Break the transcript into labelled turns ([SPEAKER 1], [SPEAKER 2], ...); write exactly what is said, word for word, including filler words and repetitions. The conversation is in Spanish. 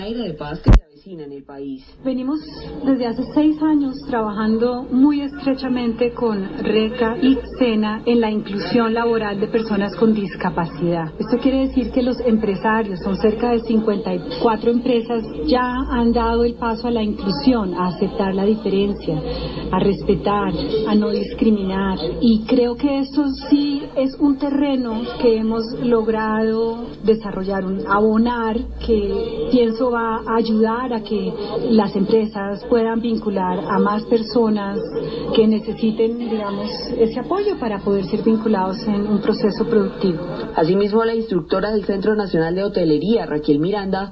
[SPEAKER 1] Era de paz que se avecina en el país.
[SPEAKER 2] Venimos desde hace seis años trabajando muy estrechamente con RECA y SENA en la inclusión laboral de personas con discapacidad. Esto quiere decir que los empresarios, son cerca de cincuenta y cuatro empresas, ya han dado el paso a la inclusión, a aceptar la diferencia, a respetar, a no discriminar. Y creo que esto sí es un terreno que hemos logrado desarrollar, un abonar, que pienso va a ayudar a que las empresas puedan vincular a más personas que necesiten, digamos, ese apoyo para poder ser vinculados en un proceso productivo.
[SPEAKER 1] Asimismo, la instructora del Centro Nacional de Hotelería, Raquel Miranda,